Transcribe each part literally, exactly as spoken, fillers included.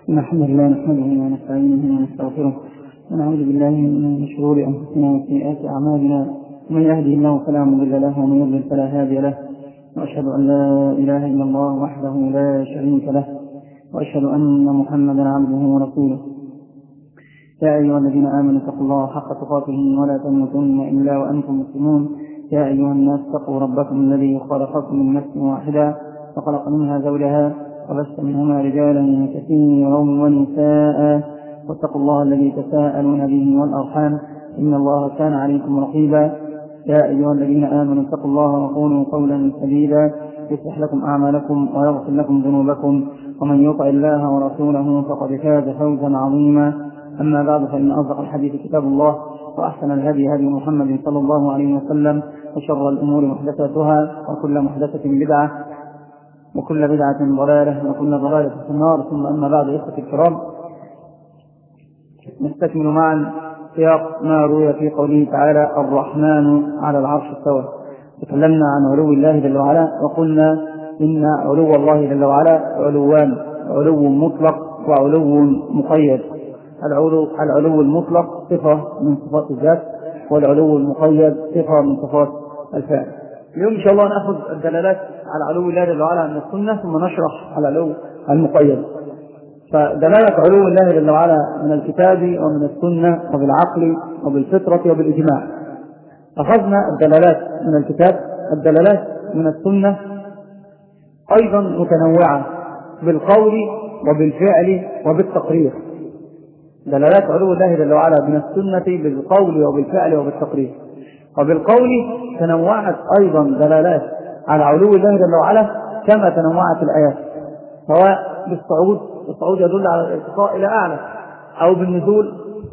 إن الحمد لله نحمده ونستعينه ونستغفره ونعوذ بالله من شرور أنفسنا وسيئات أعمالنا، من يهده الله فلا مضل له ومن يضلل فلا هادي له، وأشهد أن لا إله إلا الله وحده لا شريك له، وأشهد أن محمدا عبده ورسوله. يا أيها الذين آمنوا اتقوا الله حق تقاته ولا تموتن إلا وأنتم مسلمون. يا أيها الناس اتقوا ربكم الذي خلقكم من نفس واحدة وخلق منها زوجها وبث منهما رجالا كثيرا ونساء، واتقوا الله الذي تساءلون به والأرحام إن الله كان عليكم رقيبا. يا أيها الذين آمنوا اتقوا الله وقولوا قولا سديدا يصلح لكم أعمالكم ويغفر لكم ذنوبكم، ومن يطع الله ورسوله فقد فاز فوزا عظيما. أما بعد، فإن أصدق الحديث كتاب الله، وأحسن الهدي هدي محمد صلى الله عليه وسلم، وشر الأمور محدثاتها، وكل محدثة بدعة، وكل بدعة ضلالة، وكل ضلالة في النار. ثم أما بعد، إخوتي الكرام، نستكمل معا سياق ما روي في قوله تعالى: الرحمن على العرش استوى. تكلمنا عن علو الله جل وعلا، وقلنا إن علو الله جل وعلا علوان: علو مطلق وعلو مقيد. العلو, العلو المطلق صفة من صفات الذات، والعلو المقيد صفة من صفات الفعل. اليوم إن شاء الله نأخذ الدلالات على علو الله جل وعلا من السنة، ثم نشرح العلو المقيد. فدلالة علو الله جل وعلا من الكتاب ومن السنة وبالعقل وبالفطرة وبالإجماع. أخذنا الدلالات من الكتاب. الدلالات من السنة أيضا متنوعة بالقول وبالفعل وبالتقرير. دلالات علو الله جل وعلا من السنة بالقول وبالفعل وبالتقرير. وبالقول تنوعت أيضا دلالات على علو الله جل وعلا كما تنوعت الآيات، سواء بالصعود، الصعود يدل على الارتقاء إلى أعلى، أو بالنزول،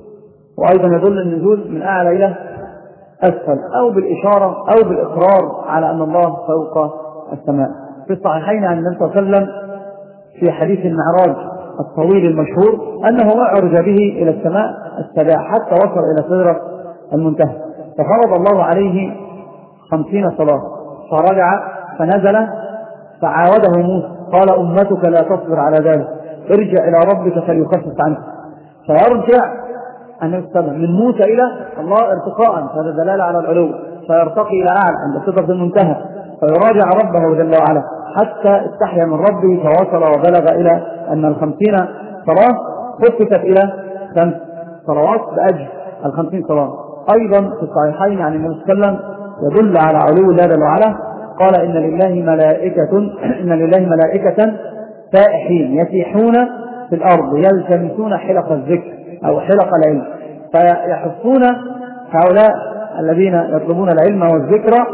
وأيضا يدل النزول من أعلى إلى أسفل، أو بالإشارة أو بالإقرار على أن الله فوق السماء. في الصحيحين عن النبي صلى الله عليه وسلم في حديث المعراج الطويل المشهور أنه أعرج به إلى السماء السبع حتى وصل إلى سدرة المنتهى، ففرض الله عليه خمسين صلاة، فرجع فنزل فعاوده موسى قال: أمتك لا تصبر على ذلك، ارجع إلى ربك فليخفف عنك. فيرجع النبي صلى الله عليه وسلم من موسى إلى الله ارتقاء، هذا دلالة على العلو، فيرتقي إلى أعلى عند سدرة المنتهى، فيراجع ربه جل وعلا حتى استحيا من ربه فوصل وبلغ إلى أن الخمسين صلاة خففت إلى خمس صلوات بأجل الخمسين صلاة. أيضا في الصحيحين عن النبي صلى الله عليه وسلم يدل على علو الله جل وعلا، قال: إن لله ملائكة إن لله ملائكة سائحين يسيحون في الأرض يلتمسون حلق الذكر أو حلق العلم، فيحفون هؤلاء الذين يطلبون العلم والذكر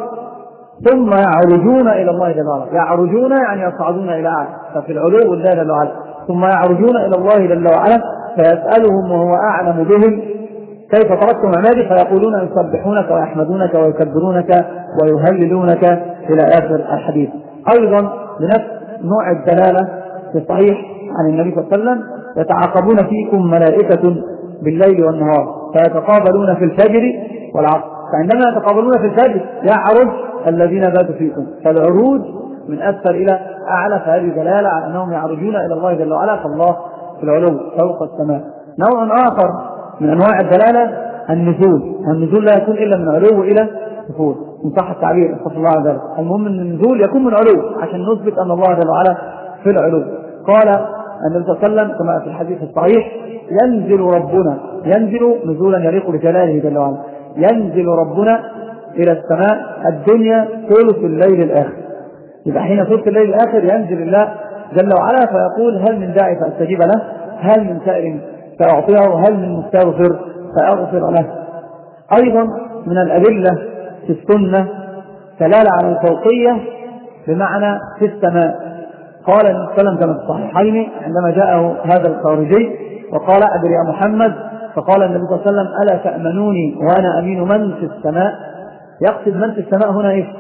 ثم يعرجون إلى الله جل وعلا. يعرجون يعني يصعدون إلى أعلى، ففي العلو الله جل وعلا. ثم يعرجون إلى الله جل وعلا فيسألهم وهو أعلم بهم: كيف تركتم عبادي؟ فيقولون: يسبحونك ويحمدونك ويكبرونك ويهللونك إلى آخر الحديث. أيضا بنفس نوع الدلالة في الصحيح عن النبي صلى الله عليه وسلم: يتعاقبون فيكم ملائكة بالليل والنهار فيتقابلون في الفجر والعصر. فعندما يتقابلون في الفجر يعرج الذين باتوا فيكم، فالعروج من أسفل إلى أعلى، فهذه دلالة على أنهم يعرجون إلى الله جل وعلا، فالله في العلو فوق السماء. نوع آخر من أنواع الدلالة النزول. النزول لا يكون إلا من علو إلى سفول، إن صح التعبير، استغفر الله على ذلك. المهم أن النزول يكون من علو عشان نثبت أن الله جل وعلا في العلو. قال النبي صلى الله عليه وسلم كما في الحديث الصحيح: ينزل ربنا، ينزل نزولا يليق بجلاله جل وعلا، ينزل ربنا إلى السماء الدنيا ثلث الليل الآخر. يبقى حين ثلث الليل الآخر ينزل الله جل وعلا فيقول: هل من داعي فأستجيب له، هل من سائل فأعطيه، هل من مستغفر فأغفر له. أيضا من الأدلة في السنة دلالة على الفوقية بمعنى في السماء. قال النبي صلى الله عليه وسلم كما في الصحيحين عندما جاءه هذا الخارجي وقال: أدري يا محمد؟ فقال النبي صلى الله عليه وسلم: ألا تأمنوني وأنا أمين من في السماء؟ يقصد من في السماء هنا إيه؟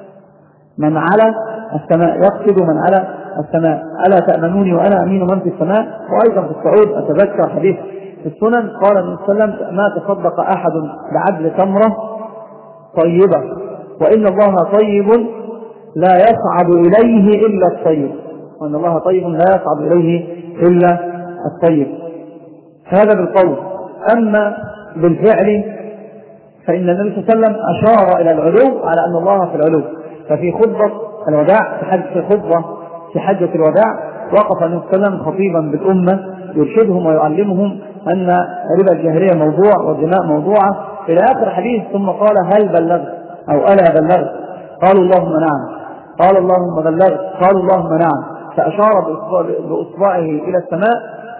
من على السماء، يقصد من على السماء. ألا تأمنوني وأنا أمين من في السماء. وأيضا في الصعود أتذكر حديث في السنن قال النبي صلى الله عليه وسلم: ما تصدق أحد بعدل تمرة طيبة وإن الله طيب لا يصعد إليه إلا الطيب، وأن الله طيب لا يصعد إليه إلا الطيب. هذا بالقول. أما بالفعل فإن النبي صلى الله عليه وسلم أشار إلى العلو على أن الله في العلو. ففي خطبة الوداع في خطبة في حجة الوداع وقف النبي صلى الله عليه وسلم خطيبا بالأمة يرشدهم ويعلمهم أن ربا الجاهلية موضوع والدماء موضوعة إلى آخر حديث. ثم قال هل بلغت أو ألا بلغت؟ قالوا اللهم نعم. قال اللهم بلغت. قالوا اللهم نعم. فأشار بإصبعه إلى السماء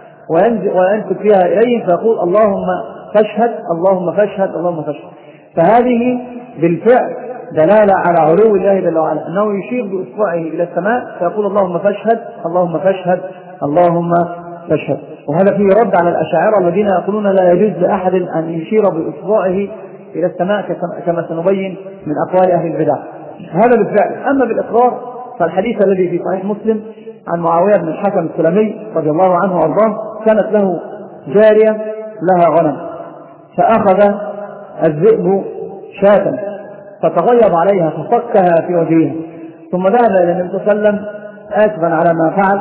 وينكت فيها إليه فيقول اللهم فاشهد اللهم فاشهد اللهم فاشهد. فهذه بالفعل دلالة على علو الله جل وعلا، أنه يشير بإصبعه إلى السماء فيقول اللهم فاشهد اللهم فاشهد اللهم فاشهد. وهذا فيه رد على الأشاعرة الذين يقولون لا يجوز لأحد أن يشير بإصبعه إلى السماء كما سنبين من أقوال أهل البدع. هذا بالفعل. أما بالإقرار فالحديث الذي في صحيح مسلم عن معاوية بن الحكم السلمي رضي الله عنه وارضاه كانت له جارية لها غنم فأخذ الذئب شاة فتغيظ عليها ففكها في وجهها ثم ذهب إلى النبي صلى الله عليه وسلم آسفا على ما فعل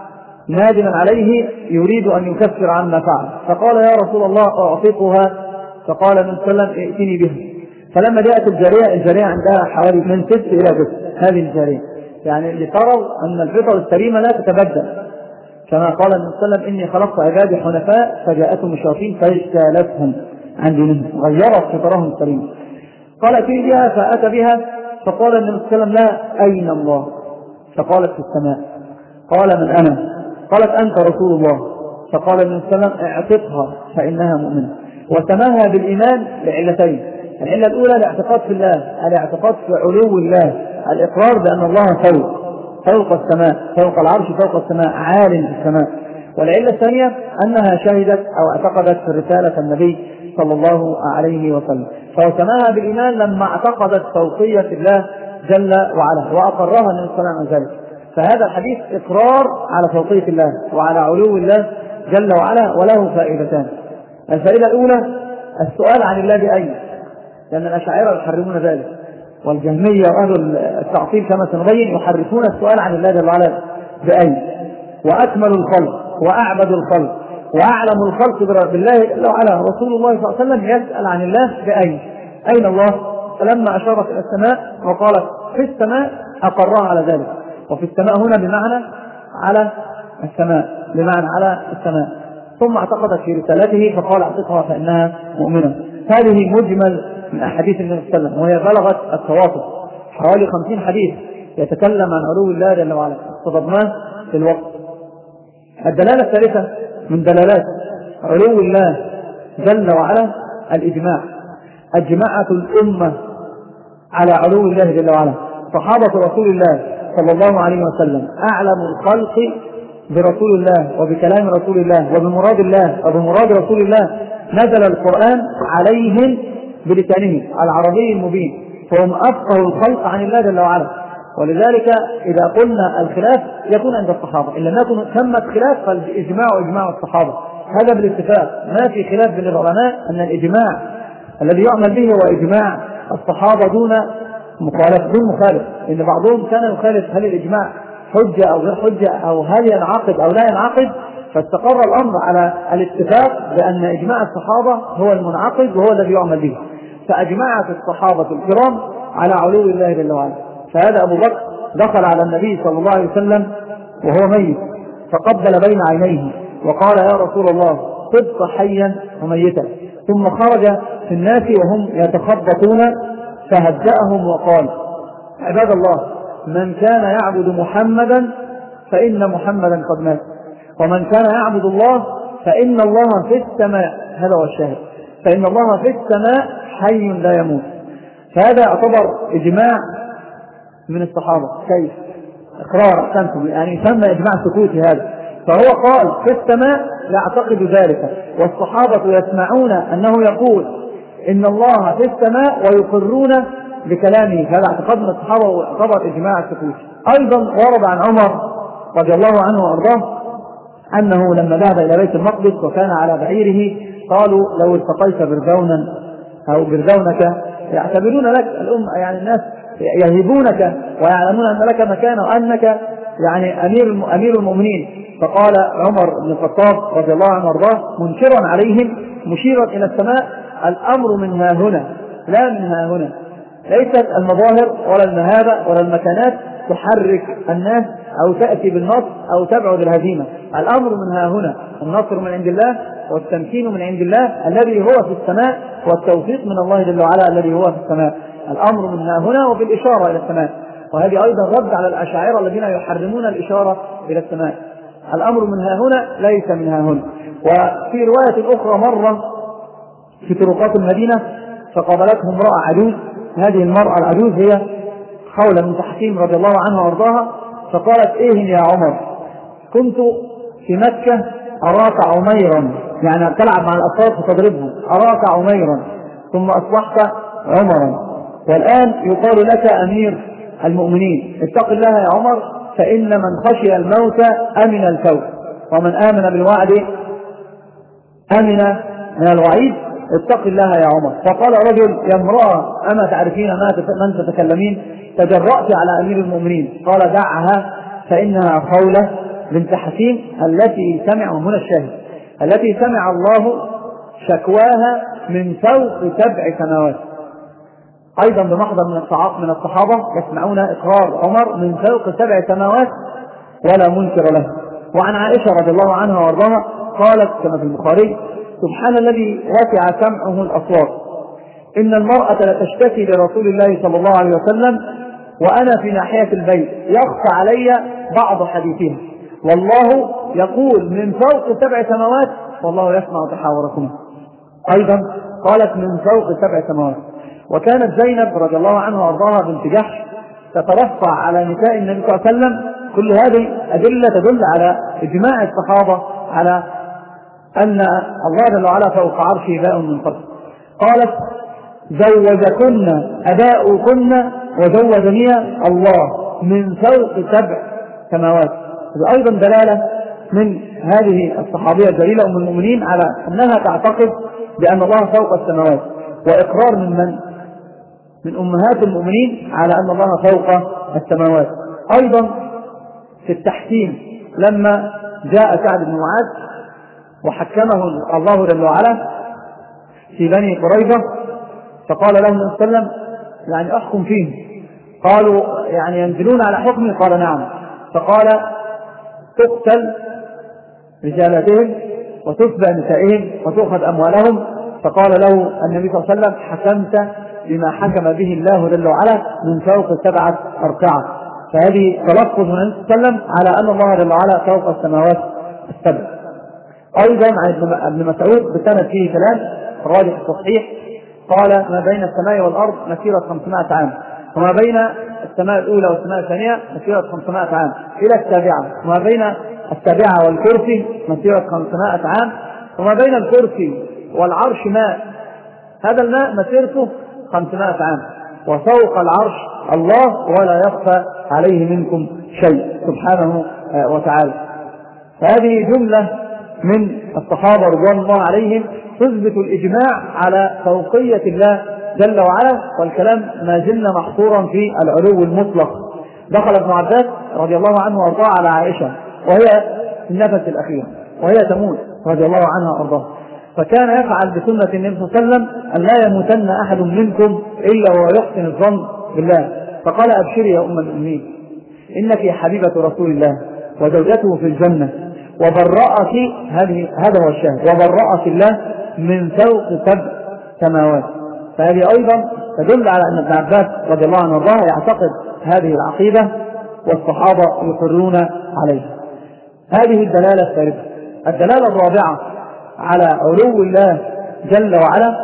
نادما عليه يريد أن يكفر عما فعل. فقال يا رسول الله أعطيكها. فقال النبي صلى الله عليه وسلم ائتني بها. فلما جاءت الجارية الجارية عندها حوالي من ست إلى ست هذه الجارية يعني لتروا أن الفطر السليمة لا تتبدل كما قال النبي صلى الله عليه وسلم إني خلقت عبادي حنفاء فجاءتهم الشياطين فاجتالتهم عن دينهم غيرت فطرهم السليمة. قال ائتني بها فأتى بها فقال النبي صلى الله عليه وسلم لا أين الله؟ فقالت في السماء. قال من أنا؟ قالت أنت رسول الله. فقال النبي صلى الله عليه وسلم اعتقها فإنها مؤمنة. وسماها بالإيمان لعلتين. العلة الأولى الاعتقاد في الله، الاعتقاد في علو الله، الإقرار بأن الله فوق فوق السماء فوق العرش فوق السماء عال في السماء. والعلة الثانية أنها شهدت أو اعتقدت في رسالة النبي صلى الله عليه وسلم. فسماها بالإيمان لما اعتقدت فوقية الله جل وعلا وأقرها النبي صلى الله عليه وسلم ذلك. فهذا الحديث إقرار على فوقية الله وعلى علو الله جل وعلا وله فائدتان. الفائدة الأولى السؤال عن الله بأين، لأن الأشاعرة يحرمون ذلك والجهمية وأهل التعطيل كما سنبين يحرفون السؤال عن الله جل وعلا بأين. وأكمل الخلق وأعبد الخلق وأعلم الخلق بالله جل وعلا رسول الله صلى الله عليه وسلم يسأل عن الله بأين أين الله؟ فلما أشارت إلى السماء وقالت في السماء أقرها على ذلك. وفي السماء هنا بمعنى على السماء بمعنى على السماء. ثم اعتقدت في رسالته فقال اعتقها فإنها مؤمنة. هذه مجمل من أحاديث النبي صلى الله عليه وسلم وهي بلغت التواتر حوالي خمسين حديث يتكلم عن علو الله جل وعلا اقتضبناه في الوقت. الدلالة الثالثة من دلالات علو الله جل وعلا الإجماع. أجمعت الأمة على علو الله جل وعلا. صحابة رسول الله صلى الله عليه وسلم أعلم الخلق برسول الله وبكلام رسول الله وبمراد الله وبمراد رسول الله. نزل القرآن عليهم بلسانه العربي المبين فهم أفقه الخلق عن الله جل وعلا. ولذلك إذا قلنا الخلاف يكون عند الصحابة، إن لم يكن ثمة خلاف فالإجماع إجماع الصحابة. هذا بالاتفاق ما في خلاف بين العلماء أن الإجماع الذي يعمل به هو إجماع الصحابة دون مخالف دون مخالف. إن بعضهم كان يخالف هل الإجماع حجة أو غير حجة أو هل ينعقد أو لا ينعقد، فاستقر الأمر على الاتفاق بأن إجماع الصحابة هو المنعقد وهو الذي يعمل به. فأجمعت الصحابة الكرام على علو الله جل وعلا. فهذا أبو بكر دخل على النبي صلى الله عليه وسلم وهو ميت فقبل بين عينيه وقال يا رسول الله صدق حيا وميتا. ثم خرج في الناس وهم يتخبطون فهدأهم وقال عباد الله من كان يعبد محمدا فإن محمدا قد مات ومن كان يعبد الله فإن الله في السماء. هذا هو الشاهد. فإن الله في السماء حي لا يموت. فهذا يعتبر إجماع من الصحابة. كيف؟ إقرار أحسنتم يعني يسمى إجماع سكوتي هذا. فهو قال في السماء يعتقد ذلك والصحابة يسمعون أنه يقول إن الله في السماء ويقرون بكلامه. هذا اعتقاد من الصحابة ويعتبر إجماع السكوتي. أيضا ورد عن عمر رضي الله عنه وأرضاه أنه لما ذهب إلى بيت المقدس وكان على بعيره قالوا لو التقيت برذونا أو برذونك يعتبرون لك الأمة يعني الناس يهيبونك ويعلمون أن لك مكان وأنك يعني أمير أمير المؤمنين. فقال عمر بن الخطاب رضي الله عنه وارضاه منكرا عليهم مشيرا إلى السماء: الأمر من ها هنا لا من ها هنا. ليست المظاهر ولا المهابة ولا المكانات تحرك الناس أو تأتي بالنصر أو تبعد الهزيمة. الأمر من ها هنا، النصر من عند الله والتمكين من عند الله الذي هو في السماء، والتوفيق من الله جل وعلا الذي هو في السماء. الأمر من ها هنا وبالإشارة إلى السماء، وهذه أيضا رد على الأشاعرة الذين يحرمون الإشارة إلى السماء. الأمر من ها هنا ليس من ها هنا. وفي رواية أخرى مرة في طرقات المدينة فقابلته امرأة عجوز، هذه المرأة العجوز هي خولة بنت حكيم رضي الله عنها وارضاها، فقالت: إيه يا عمر، كنت في مكة أراك عميرا، يعني تلعب مع الأطفال فتضربهم، أراك عميرا، ثم أصبحت عمرا، والآن يقال لك أمير المؤمنين. اتق الله يا عمر، فإن من خشي الموت أمن الفوت، ومن آمن بالوعد أمن من الوعيد. اتق الله يا عمر. فقال رجل: يا امرأة، أما تعرفين من تتكلمين؟ تجرأت على أمير المؤمنين. قال: دعها، فإنها خولة بنت حكيم التي سمع، هنا الشاهد، التي سمع الله شكواها من فوق سبع سماوات. أيضا بمحضر من من الصحابة يسمعون إقرار عمر من فوق سبع سماوات ولا منكر له. وعن عائشة رضي الله عنها وارضاها قالت كما في البخاري: سبحان الذي وسع سمعه الأصوات، إن المرأة لتشتكي لرسول الله صلى الله عليه وسلم وأنا في ناحية البيت، يخفى علي بعض حديثها، والله يقول من فوق سبع سماوات والله يسمع تحاوركم. أيضا قالت من فوق سبع سماوات. وكانت زينب رضي الله عنها وارضاها بنت جحش تترفع على نساء النبي صلى الله عليه وسلم. كل هذه أدلة تدل على إجماع الصحابة على أن الله جل وعلا فوق عرشه باء من فضله. قالت: زوجكن أباؤكن وزوجني الله من فوق سبع سماوات. هذا أيضا دلالة من هذه الصحابية الجليلة أم المؤمنين على أنها تعتقد بأن الله فوق السماوات، وإقرار من من من أمهات المؤمنين على أن الله فوق السماوات. أيضا في التحكيم لما جاء سعد بن معاذ وحكمه الله جل وعلا في بني قريظة، فقال له النبي صلى الله عليه وسلم: يعني أحكم فيه. قالوا: يعني ينزلون على حكمه؟ قال: نعم. فقال: تقتل رجالتهم وتتبع نسائهم وتؤخذ أموالهم. فقال له النبي صلى الله عليه وسلم: حكمت بما حكم به الله جل وعلا من فوق سبعة أركعة. فهذه تلفظ من النبي صلى الله عليه وسلم على أن الله جل وعلا فوق السماوات السبع. أيضا عن ابن مسعود بسند فيه كلام راجح صحيح، قال: ما بين السماء والأرض مسيرة خمسمائة عام، وما بين السماء الأولى والسماء الثانية مسيرة خمسمائة عام إلى السابعة، وما بين السابعة والكرسي مسيرة خمسمائة عام، وما بين الكرسي والعرش ماء، هذا الماء مسيرته خمسمائة عام، وفوق العرش الله ولا يخفى عليه منكم شيء سبحانه وتعالى. فهذه جملة من الصحابة رضوان الله عليهم تثبت الإجماع على فوقية الله جل وعلا، والكلام ما زلنا محصورا في العلو المطلق. دخل ابن عباس رضي الله عنه وارضاه على عائشة وهي في النفس الأخير وهي تموت رضي الله عنها وارضاه، فكان يفعل بسنة النبي صلى الله عليه وسلم أن لا يموتن أحد منكم إلا وهو يحسن الظن بالله. فقال: أبشري يا أم المؤمنين، إنك حبيبة رسول الله وزوجته في الجنة، وبرأك، هذه هذا هو الشاهد، وبرأك الله من فوق سبع سماوات. فهذه أيضا تدل على أن ابن عباس رضي الله عنه وارضاه يعتقد هذه العقيدة والصحابة يقرون عليها. هذه الدلالة الثالثة. الدلالة الرابعة على علو الله جل وعلا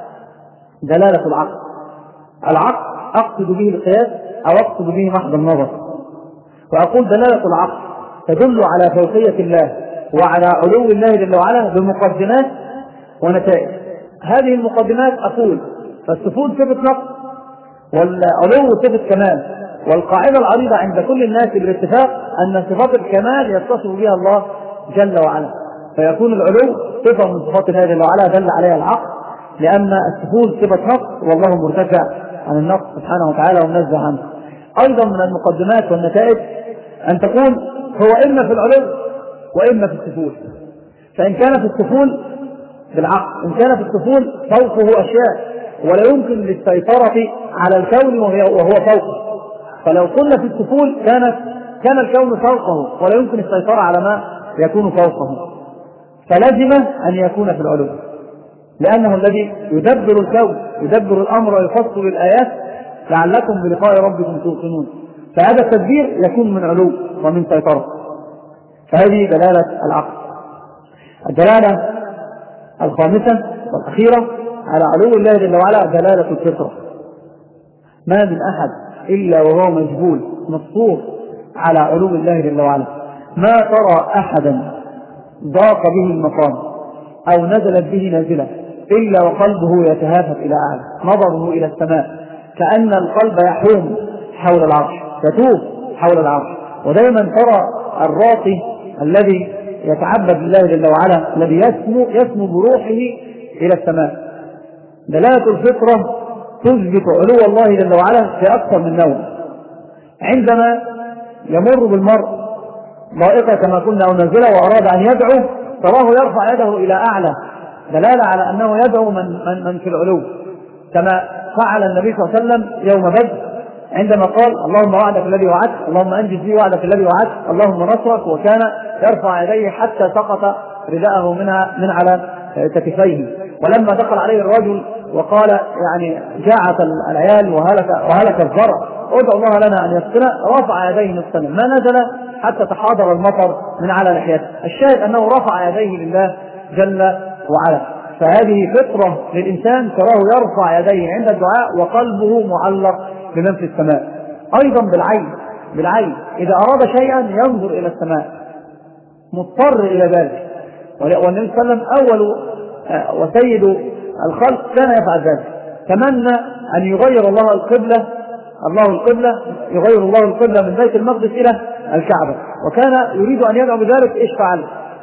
دلالة العقل. العقل أقصد به القياس أو أقصد به محض النظر. وأقول دلالة العقل تدل على فوقية الله وعلى علو الله جل وعلا بمقدمات ونتائج. هذه المقدمات أقول فالصفات صفة نقص، والعلو صفة كمال، والقاعدة العريضة عند كل الناس بالاتفاق أن صفات الكمال يتصف بها الله جل وعلا، فيكون العلو صفة من صفات الله جل وعلا دل عليها العقل، لأن الصفات صفة نقص والله مرتفع عن النقص سبحانه وتعالى ومنزه عنه. أيضا من المقدمات والنتائج أن تكون هو إما في العلو وإما في السفول. فإن كان في السفول بالعقل، إن كان في السفول فوقه أشياء ولا يمكن للسيطرة على الكون وهو فوقه، فلو قلنا في السفول كانت كان الكون فوقه ولا يمكن السيطرة على ما يكون فوقه، فلازم أن يكون في العلو، لأنه الذي يدبر الكون، يدبر الأمر ويفصل الآيات لعلكم بلقاء ربكم توقنون. فهذا التدبير يكون من علو ومن سيطرة. فهذه دلالة العقل. الدلالة الخامسة والأخيرة على علو الله جل وعلا دلالة الفطرة. ما من أحد إلا وهو مجبول مفطور على علو الله جل وعلا. ما ترى أحدا ضاق به المقام أو نزلت به نازلة إلا وقلبه يتهافت إلى أعلى، نظره إلى السماء، كأن القلب يحوم حول العرش، يتوب حول العرش. ودائما ترى الراقي الذي يتعبد بالله جل وعلا الذي يسمو, يسمو بروحه إلى السماء. دلالة الفطرة تثبت علو الله جل وعلا في أكثر من نوع. عندما يمر بالمرء ضائقة كما قلنا أو نازلة وأراد أن يدعو تراه يرفع يده إلى أعلى، دلالة على أنه يدعو من, من, من في العلو، كما فعل النبي صلى الله عليه وسلم يوم بدر عندما قال اللهم وعدك الذي وعدت، اللهم أنجز لي وعدك الذي وعدت، اللهم نصرك، وكان يرفع يديه حتى سقط رداءه منها من على كتفيه. ولما دخل عليه الرجل وقال يعني جاعت العيال وهلك, وهلك الزرع ادعو الله لنا أن يسقنا، رفع يديه نصفا ما نزل حتى تحاضر المطر من على لحيته. الشاهد أنه رفع يديه لله جل وعلا. فهذه فطرة للإنسان تراه يرفع يديه عند الدعاء وقلبه معلق بمن في السماء. أيضا بالعين، بالعين إذا أراد شيئا ينظر إلى السماء مضطر إلى ذلك. والنبي صلى الله عليه وسلم أول وسيد الخلق كان يفعل ذلك، تمنى أن يغير الله القبلة الله القبلة يغير الله القبلة من بيت المقدس إلى الكعبة، وكان يريد أن يدعو بذلك. إيش فعل؟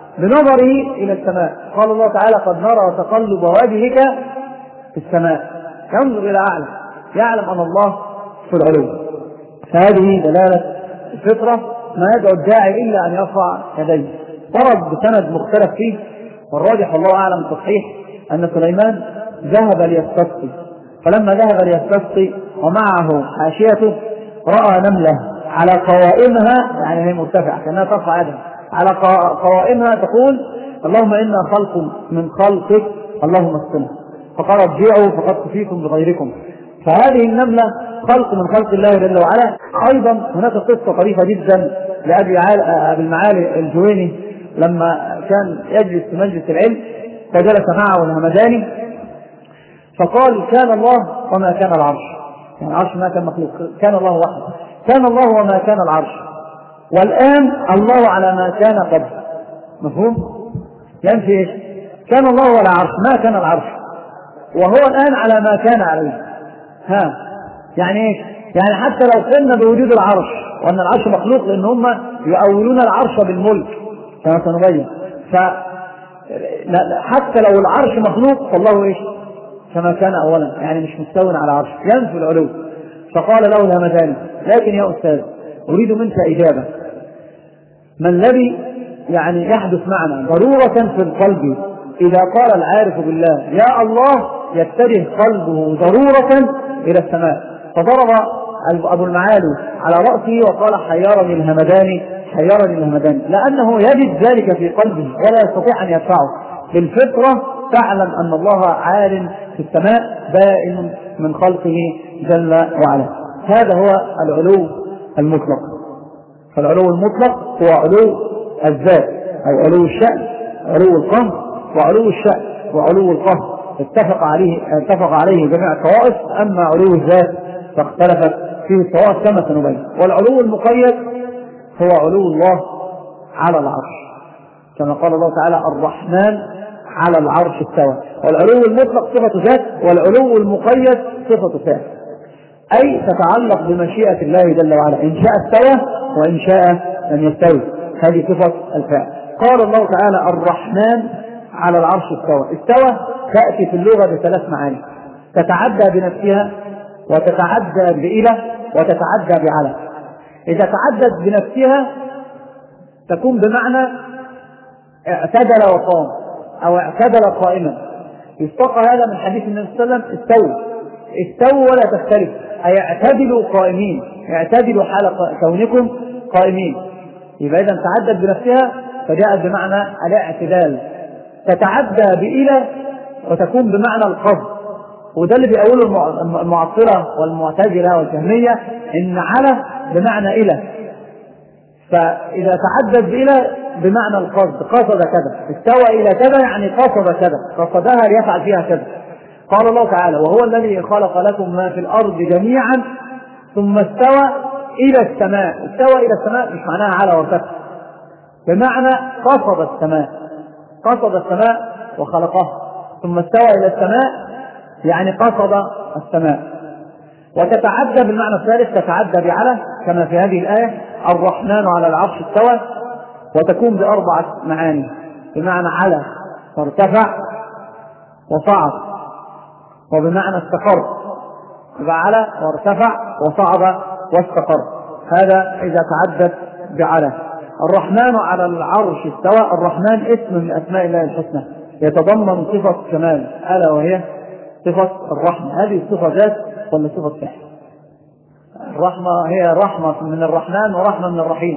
بنظره إلى السماء. قال الله تعالى قد نرى تقلب وجهك في السماء، ينظر إلى أعلى، يعلم أن الله في العلو. فهذه دلالة الفطرة، ما يدعو الداعي إلا أن يرفع يديه. ورد بسند مختلف فيه، والراجح والله أعلم التصحيح أن سليمان ذهب ليستسقي، فلما ذهب ليستسقي ومعه حاشيته رأى نملة على قوائمها، يعني هي مرتفعة كأنها ترفع يدها، على قوائمها تقول اللهم إنا خلق من خلقك اللهم اسقنا، فقال ارجعوا فقد كفيتم بغيركم. فهذه النملة خلق من خلق الله جل وعلا. أيضا هناك قصة طريفة جدا لأبي المعالي الجويني لما كان يجلس في مجلس العلم فجلس معه الهمداني فقال كان الله وما كان العرش، يعني العرش ما كان مخلوق، كان الله وحده، كان الله وما كان العرش، والآن الله على ما كان قبل. مفهوم؟ يعني ايش؟ كان الله ولا عرش، ما كان العرش، وهو الآن على ما كان عليه. ها يعني ايش؟ يعني حتى لو قلنا بوجود العرش وأن العرش مخلوق، لأن هم يؤولون العرش بالملك كما سنبين، فحتى لو العرش مخلوق فالله ايش؟ كما كان أولا، يعني مش مستوٍ على عرش، ينفي العلو. فقال له الهمداني لكن يا أستاذ أريد منك إجابة، ما الذي يعني يحدث معنا ضرورة في القلب إذا قال العارف بالله يا الله يتجه قلبه ضرورة إلى السماء؟ فضرب أبو المعالي على رأسه وقال حيرني الهمداني حيرني الهمداني، لأنه يجد ذلك في قلبه ولا يستطيع أن يدفعه. بالفطرة تعلم أن الله عال في السماء بائن من خلقه جل وعلا. هذا هو العلو المطلق. فالعلو المطلق هو علو الذات، أي علو الشأن، علو القهر وعلو الشأن وعلو القهر اتفق عليه اتفق عليه جميع الطوائف. أما علو الذات فاختلفت فيه الطوائف كما سنبين. والعلو المقيد هو علو الله على العرش، كما قال الله تعالى الرحمن على العرش استوى. والعلو المطلق صفة ذات، والعلو المقيد صفة فعل، أي تتعلق بمشيئة الله جل وعلا، إن شاء استوى وإن شاء لم يستوي، هذه صفة الفعل. قال الله تعالى الرحمن على العرش استوى. استوى تأتي في اللغة بثلاث معاني، تتعدى بنفسها وتتعدى بإلى وتتعدى بعلى. إذا تعدت بنفسها تكون بمعنى اعتدل وقام أو اعتدل قائما. يستقى هذا من حديث النبي صلى الله عليه وسلم: استووا استووا ولا تختلف، أي اعتدلوا قائمين، اعتدلوا حال كونكم قائمين. يبقى إذا تعدت بنفسها فجاءت بمعنى الاعتدال. تتعدى بإلى وتكون بمعنى القصد، وده اللي بيقوله المعطلة والمعتزلة والجهمية، إن على بمعنى إلى، فإذا تعدت بإلى بمعنى القصد، قصد كذا، استوى إلى كذا يعني قصد كذا، قصدها ليفعل فيها كذا. قال الله تعالى: وهو الذي خلق لكم ما في الأرض جميعا ثم استوى إلى السماء. استوى إلى السماء مش معناها على وارتفع، بمعنى قصد السماء، قصد السماء وخلقها. ثم استوى إلى السماء يعني قصد السماء. وتتعدى بالمعنى الثالث، تتعدى بعلى كما في هذه الآية: الرحمن على العرش استوى، وتكون بأربعة معاني، بمعنى على وارتفع وصعد، وبمعنى استقر، على وارتفع وصعد واستقر. هذا إذا تعدت بعلى. الرحمن على العرش استوى، الرحمن اسم من أسماء الله الحسنى يتضمن صفة كمال، ألا وهي صفة الرحمة. هذه الصفة ذات ولا صفة فعل؟ الرحمة هي رحمة من الرحمن ورحمة من الرحيم.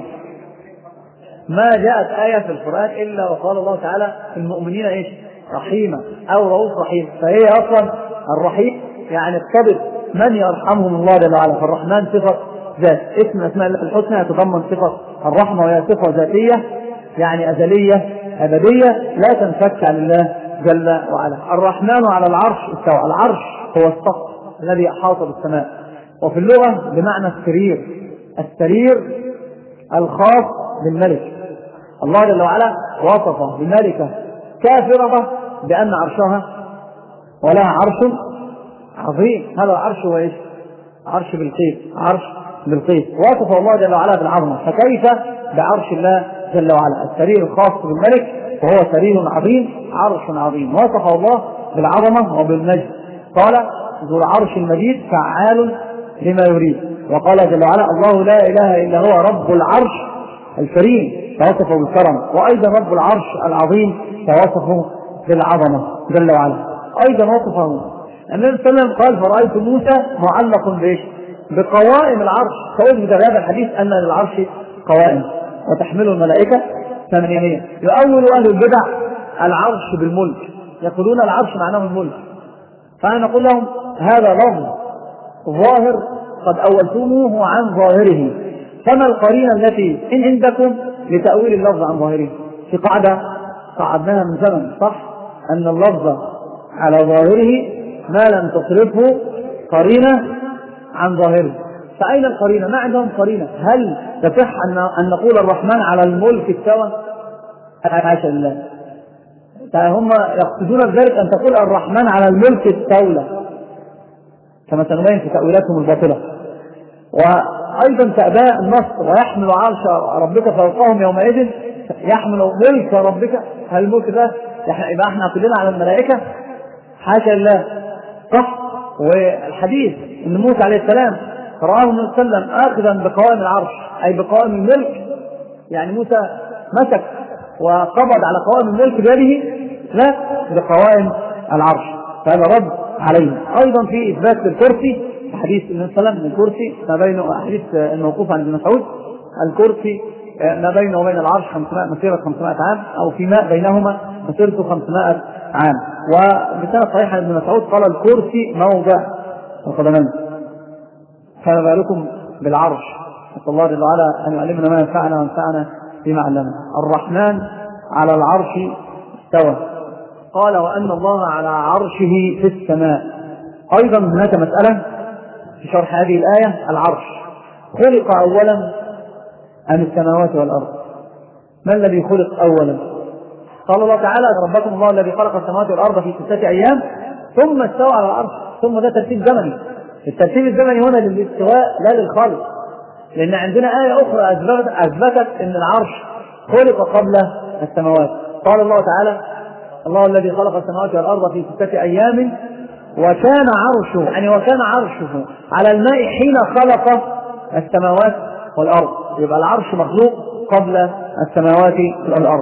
ما جاءت آية في القرآن إلا وقال الله تعالى في المؤمنين إيش؟ رحيمة أو رؤوف رحيم. فهي أصلا الرحيم يعني اقتضت من يرحمهم الله جل وعلا. فالرحمن صفة ذات، اسم أسماء الله الحسنى يتضمن صفة الرحمة، وهي صفة ذاتية يعني أزلية أبدية لا تنفك عن الله جل وعلا. الرحمن على العرش استوى. العرش هو السقف الذي أحاط بالسماء، وفي اللغة بمعنى السرير، السرير الخاص بالملك. الله جل وعلا وصف بملكة كافرة بأن عرشها ولها عرش عظيم. هذا العرش هو إيش؟ عرش بلقيس، عرش بلقيس. وصف الله جل وعلا بالعظمة، فكيف بعرش الله جل وعلا؟ السرير الخاص بالملك وهو سرير عظيم، عرش عظيم. وصف الله بالعظمة وبالمجد، قال: ذو العرش المجيد فعال لما يريد. وقال جل وعلا: الله لا إله إلا هو رب العرش الكريم، فوصفه بالكرم. وأيضا رب العرش العظيم فوصفه بالعظمة جل وعلا. أيضا وصفه النبي صلى الله عليه وسلم قال: فرأيت موسى معلق بإيش؟ بقوائم العرش. فوجد هذا الحديث أن للعرش قوائم وتحمله الملائكة ثمانية. يؤول أهل البدع العرش بالملك، يقولون العرش معناه الملك. فأنا نقول لهم: هذا لفظ ظاهر قد أولتموه عن ظاهره، فما القرينة التي إن عندكم لتأويل اللفظ عن ظاهره؟ في قاعدة قعدناها من زمن، صح؟ أن اللفظ على ظاهره ما لم تصرفه قرينة عن ظاهره. فأين القرينة؟ ما عندهم قرينة. هل تصح أن نقول الرحمن على الملك استوى؟ حاشا لله. فهم يقصدون بذلك أن تقول الرحمن على الملك استولى، كما سنبين في تأويلاتهم الباطلة. وأيضا تأباء النصر: ويحمل عرش ربك فوقهم يومئذ، يحمل ملك ربك. هل الملك ده يبقى احنا كلنا على الملائكة؟ حاشا لله. صح. والحديث ان موسى عليه السلام رآه النبي صلى الله عليه وسلم آخذا بقوائم العرش، أي بقوائم الملك، يعني موسى مسك وقبض على قوائم الملك بيده، لا، بقوائم العرش. فهذا رد عليه. أيضا في إثبات الكرسي، حديث النبي صلى الله عليه وسلم: الكرسي ما بين، حديث الموقوف عن ابن مسعود: الكرسي ما بينه وبين العرش خمسمائة مسيرة خمسمائة عام، أو فيما بينهما مسيرة خمسمائة عام. وبسنة صحيحة ابن مسعود قال: الكرسي موضع القدمين. فما بالكم بالعرش؟ نسأل الله جل وعلا أن يعلمنا ما ينفعنا وينفعنا بما علمنا. الرحمن على العرش استوى. قال: وأن الله على عرشه في السماء. أيضا هناك مسألة في شرح هذه الآية: العرش خلق أولا أم السماوات والأرض؟ ما الذي خلق أولا؟ قال الله تعالى: ربكم الله الذي خلق السماوات والأرض في ستة أيام ثم استوى على العرش. ثم ده ترتيب زمني. الترتيب الزمني هنا للاستواء لا للخلق، لأن عندنا آية أخرى أثبتت, أثبتت أن العرش خلق قبل السماوات. قال الله تعالى: الله الذي خلق السماوات والأرض في ستة أيام وكان عرشه، يعني وكان عرشه على الماء حين خلق السماوات والأرض، يبقى العرش مخلوق قبل السماوات والأرض.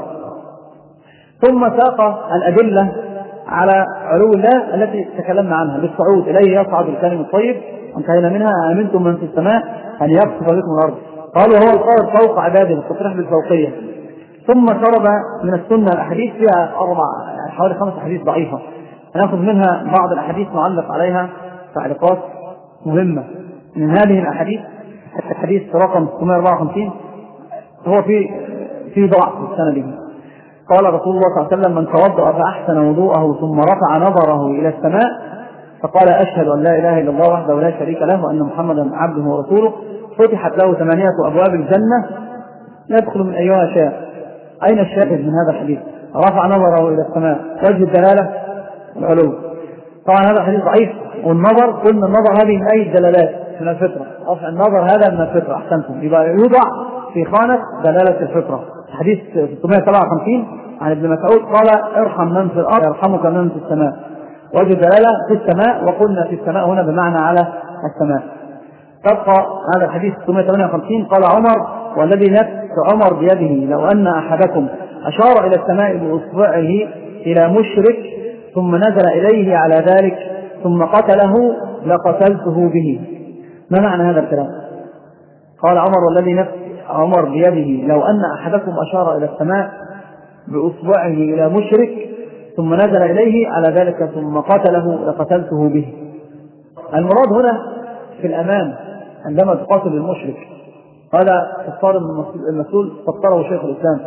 ثم ساق الأدلة على علو الله التي تكلمنا عنها بالصعود، إليه يصعد الكلم الطيب، انتهينا منها. أمنتم من في السماء أن يخسف بكم الأرض، قالوا هو القاهر فوق عباده، التصريح بالفوقية. ثم شرب من السنة الأحاديث فيها أربع يعني حوالي خمس أحاديث ضعيفة، هناخذ منها بعض الأحاديث نعلق عليها تعليقات مهمة. من هذه الأحاديث الحديث رقم ستمائة وأربعة وخمسين هو في في ضعف سنده. قال رسول الله صلى الله عليه وسلم: من توضأ فأحسن وضوءه ثم رفع نظره إلى السماء فقال: أشهد أن لا إله إلا الله وحده لا شريك له وأن محمدا عبده ورسوله، فتحت له ثمانية أبواب الجنة يدخل من أيها شاء. أين الشاهد من هذا الحديث؟ رفع نظره إلى السماء، وجه الدلالة العلو. طبعا هذا الحديث ضعيف، والنظر قلنا النظر هذه من أي الدلالات؟ من الفطرة. رفع النظر هذا من الفطرة، أحسنتم، يبقى يوضع في خانة دلالة الفطرة. حديث ستمائة وسبعة وخمسين عن ابن مسعود قال: ارحم من في الأرض يرحمك من في السماء. وجه الدلالة في السماء، وقلنا في السماء هنا بمعنى على السماء. تبقى هذا الحديث ستمائة وثمانية وخمسين قال عمر: والذي نفس عمر بيده لو أن أحدكم أشار إلى السماء بإصبعه إلى مشرك ثم نزل إليه على ذلك ثم قتله لقتلته به. ما معنى هذا الكلام؟ قال عمر: والذي نفس عمر بيده لو أن أحدكم أشار إلى السماء بإصبعه إلى مشرك ثم نزل إليه على ذلك ثم قتله لقتلته به. المراد هنا في الأمان عندما تقاتل المشرك. هذا الصارم المسؤول فسره شيخ الإسلام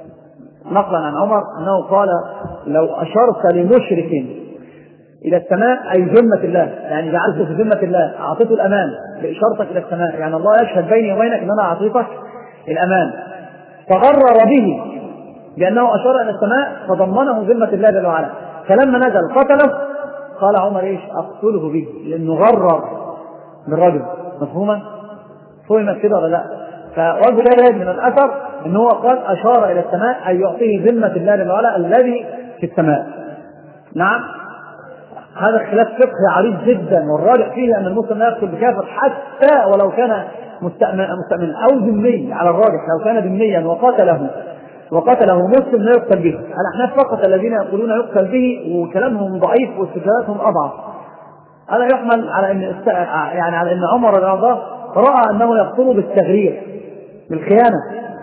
نقلا عن عمر أنه قال: لو أشرت لمشرك إلى السماء أي ذمة الله، يعني جعلته في ذمة الله، أعطيته الأمان بإشارتك إلى السماء، يعني الله يشهد بيني وبينك أن أنا أعطيتك الأمان، فغرر به بأنه أشار إلى السماء فضمنه ذمة الله جل وعلا، فلما نزل قتله. قال عمر: إيش أقتله به؟ لأنه غرر بالرجل. مفهوما؟ فهمت كده ولا لا؟ فوجه ذلك من الأثر أنه قال أشار إلى السماء أي يعطيه ذمة الله جل وعلا الذي في السماء. نعم، هذا خلاف فقهي عريض جدا، والراجح فيه أن المسلم لا يقتل بكافر حتى ولو كان مستأمن أو ذمي. على الراجح لو كان ذميا وقتله وقتله مسلم لا يقتل به. الأحناف فقط الذين يقولون يقتل به وكلامهم ضعيف واستدلالاتهم أضعف. هذا يحمل على أن يعني على أن عمر رضي الله عنه رأى أنه يقتل بالتغرير بالخيانة،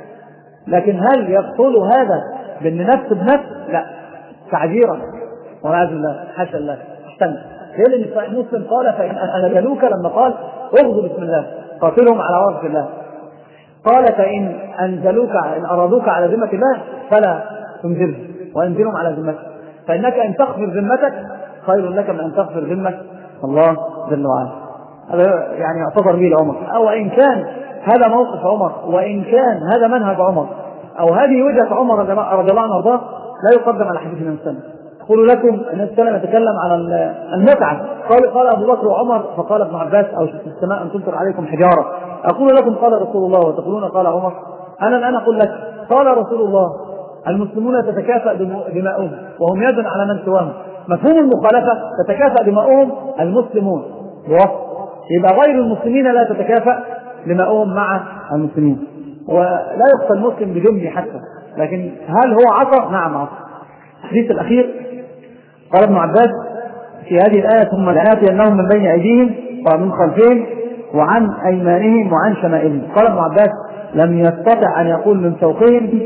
لكن هل يقتل هذا بالنفس بنفس؟ لا، تعجيرا والعياذ بالله، حاشا الله. احسن لأن صحيح مسلم قال: فإن أنزلوك، لما قال اغزو بسم الله قاتلهم على وصف الله، قال: فإن أنزلوك إن أرادوك على ذمة الله فلا تنزلهم وأنزلهم على ذمتك، فإنك إن تغفر ذمتك خير لك من أن تغفر ذمة الله جل وعلا. هذا يعني اعتذر به لعمر، أو إن كان هذا موقف عمر وإن كان هذا منهج عمر أو هذه وجهة عمر رضي الله عنه وارضاه لا يقدم على حديث النبي صلى الله عليه وسلم. أقول لكم أن السلام يتكلم عن المتعة. قال قال أبو بكر وعمر فقال ابن عباس: أو في السماء أن تمطر عليكم حجارة. أقول لكم قال رسول الله وتقولون قال عمر. أنا الآن أقول لك قال رسول الله: المسلمون تتكافأ دماؤهم وهم يد على من سواهم. مفهوم المخالفة تتكافأ دماؤهم المسلمون بوصف، يبقى غير المسلمين لا تتكافأ دماؤهم مع المسلمين، ولا يقتل المسلم بجمله حتى. لكن هل هو عصى؟ نعم عصى. الحديث الأخير قال ابن عباس في هذه الآية: ثم لآتينهم من بين أيديهم ومن خلفهم وعن أيمانهم وعن شمائلهم. قال ابن عباس: لم يستطع أن يقول من فوقهم،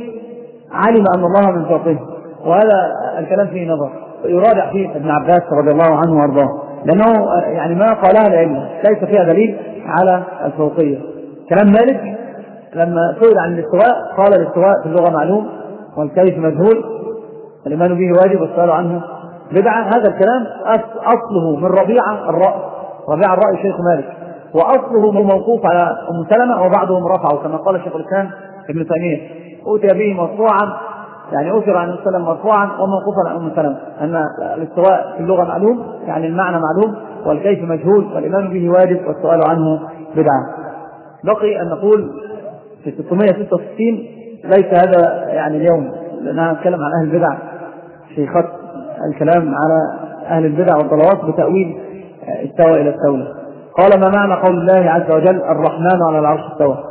علم أن الله من فوقهم. وهذا الكلام فيه نظر، يراجع فيه ابن عباس رضي الله عنه وارضاه، لأنه يعني ما قالها العلم ليس فيها دليل على الفوقية. كلام مالك لما سئل عن الاستواء قال: الاستواء في اللغة معلوم والكيف مجهول، الإيمان به واجب والسؤال عنه بدعة. هذا الكلام أصله من ربيعة الرأي، ربيعة الرأي شيخ مالك، وأصله موقوف على أم سلمة وبعضهم رفعه كما قال شيخ الإسلام ابن تيمية: أوتي به مرفوعا، يعني أثر عن السلام مرفوعا وموقوفا عن أم سلمة، أن الاستواء في اللغة معلوم يعني المعنى معلوم والكيف مجهول والإيمان به واجب والسؤال عنه بدعة. بقي أن نقول في ستمائة وستة وستين ليس هذا يعني اليوم، لأننا نتكلم عن أهل البدع في خط الكلام على أهل البدع والضلالات بتأويل استوى إلى الدولة. قال: ما معنى قول الله عز وجل: الرحمن على العرش استوى؟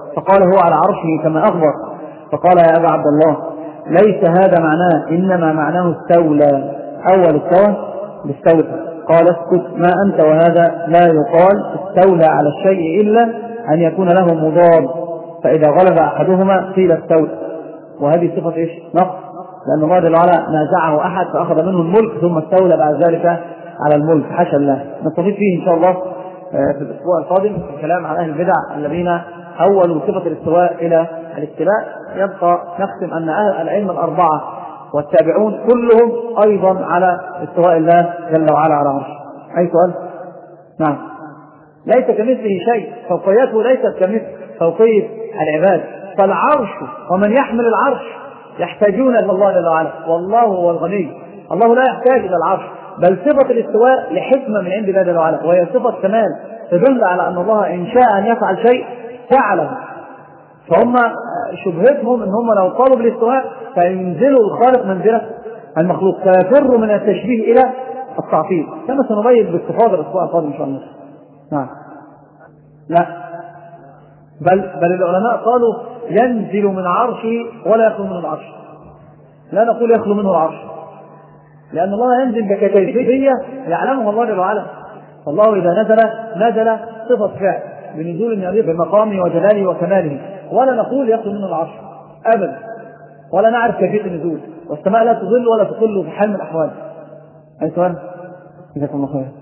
فقال هو على عرشه كما أخبر. فقال يا أبا عبد الله ليس هذا معناه، إنما معناه استولى. أول استوى باستولى. قال اسكت ما أنت، وهذا لا يقال استولى على الشيء إلا أن يكون له مضاد، فإذا غلب أحدهما قيل استولى، وهذه صفة إيش؟ نقص، لأن الله جل وعلا نازعه أحد فأخذ منه الملك ثم استولى بعد ذلك على الملك، حاشا الله. نستفيد فيه إن شاء الله في الأسبوع القادم في الكلام عن أهل البدع الذين أولوا صفة الاستواء إلى الاستيلاء. يبقى نختم أن أهل الأئمة الأربعة والتابعون كلهم أيضا على استواء الله جل وعلا على عرشه. أي سؤال؟ نعم. ليس كمثله شيء، فوقيته ليست كمثل فوقية العباد، فالعرش ومن يحمل العرش يحتاجون إلى الله جل وعلا، والله هو الغني، الله لا يحتاج إلى العرش، بل صفة الاستواء لحكمة من عند الله جل وعلا، وهي صفة كمال تدل على أن الله إن شاء أن يفعل شيء فعله. فهم شبهتهم إن هم لو طالوا بالاستواء فينزلوا الخالق منزلة المخلوق، فيفروا من التشبيه إلى التعطيل، كما سنبين باستفاضة الأسبوع القادم إن شاء الله. نعم. لا، بل بل العلماء قالوا ينزل من عرشه ولا يخلو منه العرش. لا نقول يخلو منه العرش، لأن الله ينزل بكيفية يعلمها الله جل وعلا. فالله إذا نزل نزل صفة فعل بنزول يليق بمقامه وجلاله وكماله، ولا نقول يخلو منه العرش أبدا، ولا نعرف كيفية النزول، والسماء لا تظل ولا تقل في حال من الأحوال. أي سؤال؟ جزاكم الله خير.